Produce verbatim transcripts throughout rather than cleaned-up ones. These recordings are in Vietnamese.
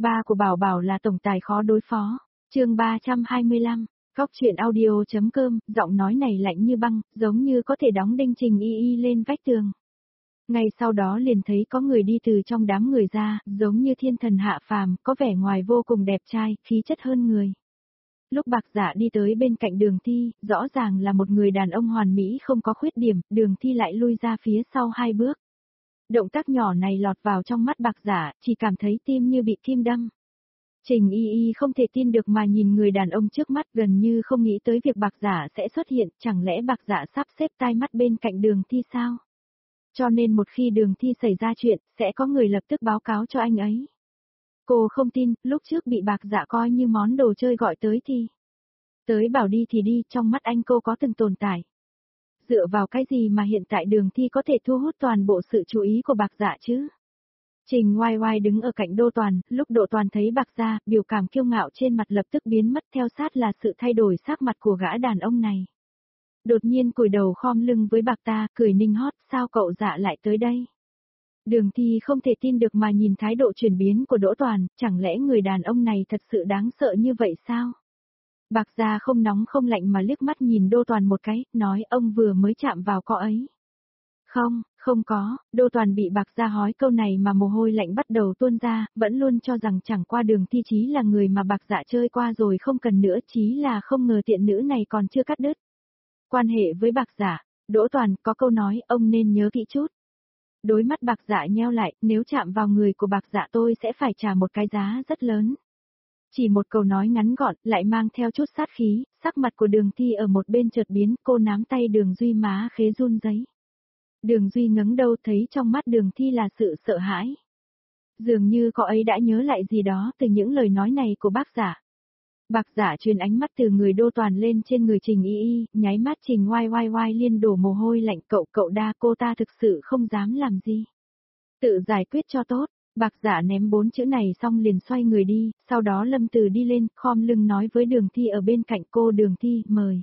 Ba của Bảo Bảo là tổng tài khó đối phó. Chương ba trăm hai mươi lăm, Góc truyện audio.com, giọng nói này lạnh như băng, giống như có thể đóng đinh Trình Y Y lên vách tường. Ngay sau đó liền thấy có người đi từ trong đám người ra, giống như thiên thần hạ phàm, có vẻ ngoài vô cùng đẹp trai, khí chất hơn người. Lúc Bạc Dạ đi tới bên cạnh Đường Thi, rõ ràng là một người đàn ông hoàn mỹ không có khuyết điểm, Đường Thi lại lui ra phía sau hai bước. Động tác nhỏ này lọt vào trong mắt Bạc Dạ, chỉ cảm thấy tim như bị kim đâm. Trình Y Y không thể tin được mà nhìn người đàn ông trước mắt, gần như không nghĩ tới việc Bạc Dạ sẽ xuất hiện, chẳng lẽ Bạc Dạ sắp xếp tai mắt bên cạnh Đường Thi sao? Cho nên một khi Đường Thi xảy ra chuyện, sẽ có người lập tức báo cáo cho anh ấy. Cô không tin, lúc trước bị Bạc Dạ coi như món đồ chơi gọi tới thì... Tới bảo đi thì đi, trong mắt anh cô có từng tồn tại. Dựa vào cái gì mà hiện tại Đường Thi có thể thu hút toàn bộ sự chú ý của Bạc Dạ chứ? Trình Oai Oai đứng ở cạnh Đô Toàn, lúc Đô Toàn thấy Bạc Dạ, biểu cảm kiêu ngạo trên mặt lập tức biến mất, theo sát là sự thay đổi sắc mặt của gã đàn ông này. Đột nhiên cúi đầu khom lưng với Bạc ta, cười ninh hót, sao cậu Dạ lại tới đây? Đường Thi không thể tin được mà nhìn thái độ chuyển biến của Đỗ Toàn, chẳng lẽ người đàn ông này thật sự đáng sợ như vậy sao? Bạc Dạ không nóng không lạnh mà liếc mắt nhìn Đô Toàn một cái, nói ông vừa mới chạm vào cô ấy. Không, không có, Đô Toàn bị Bạc Dạ hói câu này mà mồ hôi lạnh bắt đầu tuôn ra, vẫn luôn cho rằng chẳng qua Đường Thi Chí là người mà Bạc Dạ chơi qua rồi không cần nữa, chí là không ngờ tiện nữ này còn chưa cắt đứt quan hệ với Bạc Dạ. Đỗ Toàn có câu nói ông nên nhớ kỹ chút. Đôi mắt Bạc Dạ nheo lại, nếu chạm vào người của Bạc Dạ tôi sẽ phải trả một cái giá rất lớn. Chỉ một câu nói ngắn gọn, lại mang theo chút sát khí, sắc mặt của Đường Thi ở một bên chợt biến, cô nắm tay Đường Duy má khế run rẩy. Đường Duy ngẩng đầu thấy trong mắt Đường Thi là sự sợ hãi. Dường như cô ấy đã nhớ lại gì đó từ những lời nói này của Bác Dạ. Bạc Dạ truyền ánh mắt từ người Đô Toàn lên trên người Trình Y Y, nháy mắt Trình Oai Oai Oai liên đổ mồ hôi lạnh, cậu cậu đa cô ta thực sự không dám làm gì. Tự giải quyết cho tốt. Bạc Dạ ném bốn chữ này xong liền xoay người đi, sau đó Lâm Từ đi lên, khom lưng nói với Đường Thi ở bên cạnh cô, Đường Thi, mời.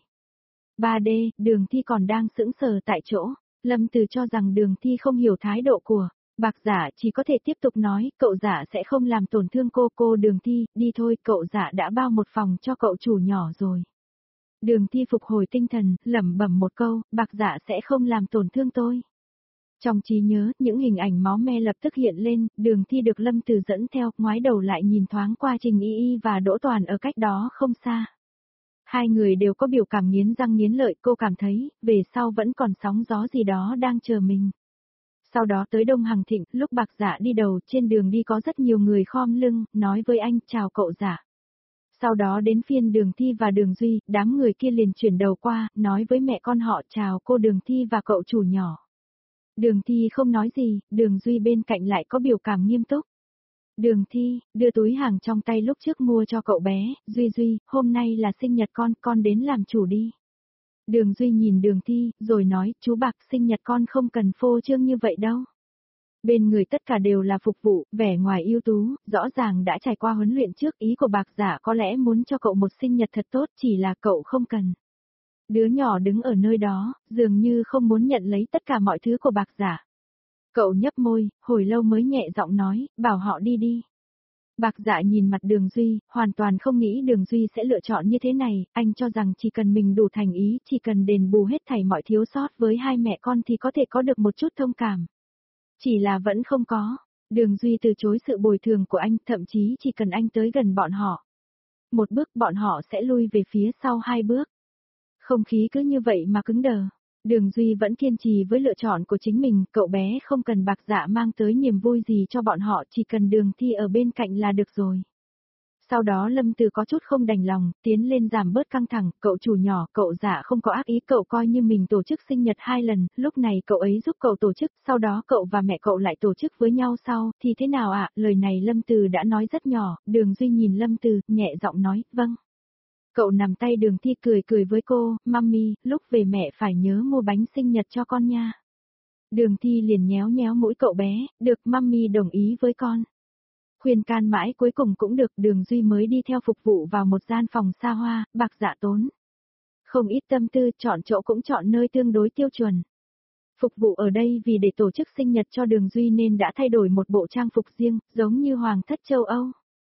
ba D, Đường Thi còn đang sững sờ tại chỗ, Lâm Từ cho rằng Đường Thi không hiểu thái độ của Bạc Dạ, chỉ có thể tiếp tục nói, cậu Dạ sẽ không làm tổn thương cô, cô Đường Thi, đi thôi, cậu Dạ đã bao một phòng cho cậu chủ nhỏ rồi. Đường Thi phục hồi tinh thần, lẩm bẩm một câu, Bạc Dạ sẽ không làm tổn thương tôi. Trong trí nhớ, những hình ảnh máu me lập tức hiện lên, Đường Thi được Lâm Từ dẫn theo, ngoái đầu lại nhìn thoáng qua Trình Y Y và Đỗ Toàn ở cách đó không xa. Hai người đều có biểu cảm nghiến răng nghiến lợi, cô cảm thấy, về sau vẫn còn sóng gió gì đó đang chờ mình. Sau đó tới Đông Hằng Thịnh, lúc Bạc Dạ đi đầu, trên đường đi có rất nhiều người khom lưng, nói với anh, chào cậu Dạ. Sau đó đến phiên Đường Thi và Đường Duy, đám người kia liền chuyển đầu qua, nói với mẹ con họ, chào cô Đường Thi và cậu chủ nhỏ. Đường Thi không nói gì, Đường Duy bên cạnh lại có biểu cảm nghiêm túc. Đường Thi, đưa túi hàng trong tay lúc trước mua cho cậu bé, Duy Duy, hôm nay là sinh nhật con, con đến làm chủ đi. Đường Duy nhìn Đường Thi, rồi nói, chú Bạc, sinh nhật con không cần phô trương như vậy đâu. Bên người tất cả đều là phục vụ, vẻ ngoài ưu tú, rõ ràng đã trải qua huấn luyện trước, ý của Bạc Dạ có lẽ muốn cho cậu một sinh nhật thật tốt, chỉ là cậu không cần. Đứa nhỏ đứng ở nơi đó, dường như không muốn nhận lấy tất cả mọi thứ của Bạc Dạ. Cậu nhấp môi, hồi lâu mới nhẹ giọng nói, bảo họ đi đi. Bạc Dạ nhìn mặt Đường Duy, hoàn toàn không nghĩ Đường Duy sẽ lựa chọn như thế này, anh cho rằng chỉ cần mình đủ thành ý, chỉ cần đền bù hết thảy mọi thiếu sót với hai mẹ con thì có thể có được một chút thông cảm. Chỉ là vẫn không có. Đường Duy từ chối sự bồi thường của anh, thậm chí chỉ cần anh tới gần bọn họ. Một bước bọn họ sẽ lui về phía sau hai bước. Không khí cứ như vậy mà cứng đờ. Đường Duy vẫn kiên trì với lựa chọn của chính mình, cậu bé không cần Bạc Dạ mang tới niềm vui gì cho bọn họ, chỉ cần Đường Thi ở bên cạnh là được rồi. Sau đó Lâm Từ có chút không đành lòng, tiến lên giảm bớt căng thẳng, cậu chủ nhỏ, cậu Dạ không có ác ý, cậu coi như mình tổ chức sinh nhật hai lần, lúc này cậu ấy giúp cậu tổ chức, sau đó cậu và mẹ cậu lại tổ chức với nhau sau, thì thế nào ạ? Lời này Lâm Từ đã nói rất nhỏ, Đường Duy nhìn Lâm Từ, nhẹ giọng nói, vâng. Cậu nằm tay Đường Thi cười cười với cô, mami, lúc về mẹ phải nhớ mua bánh sinh nhật cho con nha. Đường Thi liền nhéo nhéo mũi cậu bé, được mami đồng ý với con. Khuyên can mãi cuối cùng cũng được, Đường Duy mới đi theo phục vụ vào một gian phòng xa hoa, Bạc Dạ tốn. Không ít tâm tư, chọn chỗ cũng chọn nơi tương đối tiêu chuẩn. Phục vụ ở đây vì để tổ chức sinh nhật cho Đường Duy nên đã thay đổi một bộ trang phục riêng, giống như hoàng thất châu Âu.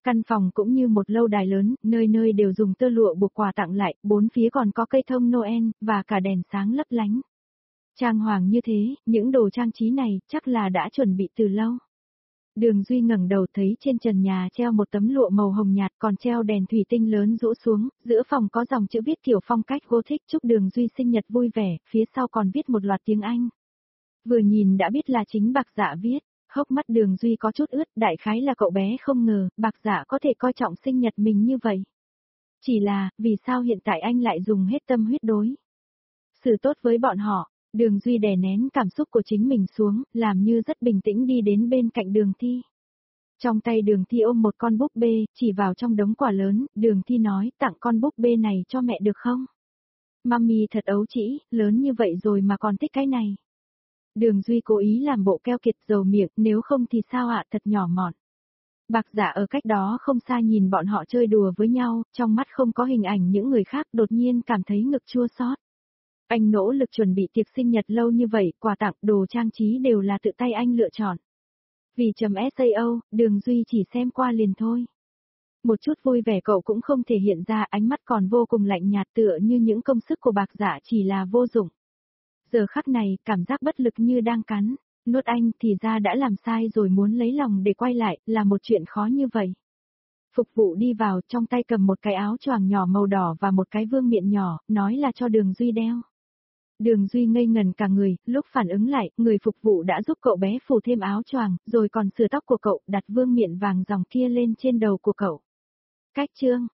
Căn phòng cũng như một lâu đài lớn, nơi nơi đều dùng tơ lụa buộc quà tặng lại, bốn phía còn có cây thông Noel, và cả đèn sáng lấp lánh. Trang hoàng như thế, những đồ trang trí này chắc là đã chuẩn bị từ lâu. Đường Duy ngẩng đầu thấy trên trần nhà treo một tấm lụa màu hồng nhạt còn treo đèn thủy tinh lớn rũ xuống, giữa phòng có dòng chữ viết kiểu phong cách Gothic chúc Đường Duy sinh nhật vui vẻ, phía sau còn viết một loạt tiếng Anh. Vừa nhìn đã biết là chính Bạc Dạ viết, hốc mắt Đường Duy có chút ướt, đại khái là cậu bé không ngờ Bạc Dạ có thể coi trọng sinh nhật mình như vậy. Chỉ là, vì sao hiện tại anh lại dùng hết tâm huyết đối xử tốt với bọn họ? Đường Duy đè nén cảm xúc của chính mình xuống, làm như rất bình tĩnh đi đến bên cạnh Đường Thi. Trong tay Đường Thi ôm một con búp bê, chỉ vào trong đống quà lớn, Đường Thi nói tặng con búp bê này cho mẹ được không? Mami thật ấu trĩ, lớn như vậy rồi mà còn thích cái này. Đường Duy cố ý làm bộ keo kiệt dầu miệng, nếu không thì sao ạ, thật nhỏ mọn. Bạc Dạ ở cách đó không xa nhìn bọn họ chơi đùa với nhau, trong mắt không có hình ảnh những người khác, đột nhiên cảm thấy ngực chua xót. Anh nỗ lực chuẩn bị tiệc sinh nhật lâu như vậy, quà tặng, đồ trang trí đều là tự tay anh lựa chọn. Vì chấm sao, Đường Duy chỉ xem qua liền thôi. Một chút vui vẻ cậu cũng không thể hiện ra, ánh mắt còn vô cùng lạnh nhạt tựa như những công sức của Bạc Dạ chỉ là vô dụng. Giờ khắc này, cảm giác bất lực như đang cắn, nuốt anh thì ra đã làm sai rồi muốn lấy lòng để quay lại, là một chuyện khó như vậy. Phục vụ đi vào, trong tay cầm một cái áo choàng nhỏ màu đỏ và một cái vương miện nhỏ, nói là cho Đường Duy đeo. Đường Duy ngây ngần cả người, lúc phản ứng lại, người phục vụ đã giúp cậu bé phủ thêm áo choàng, rồi còn sửa tóc của cậu, đặt vương miện vàng dòng kia lên trên đầu của cậu. Cách chương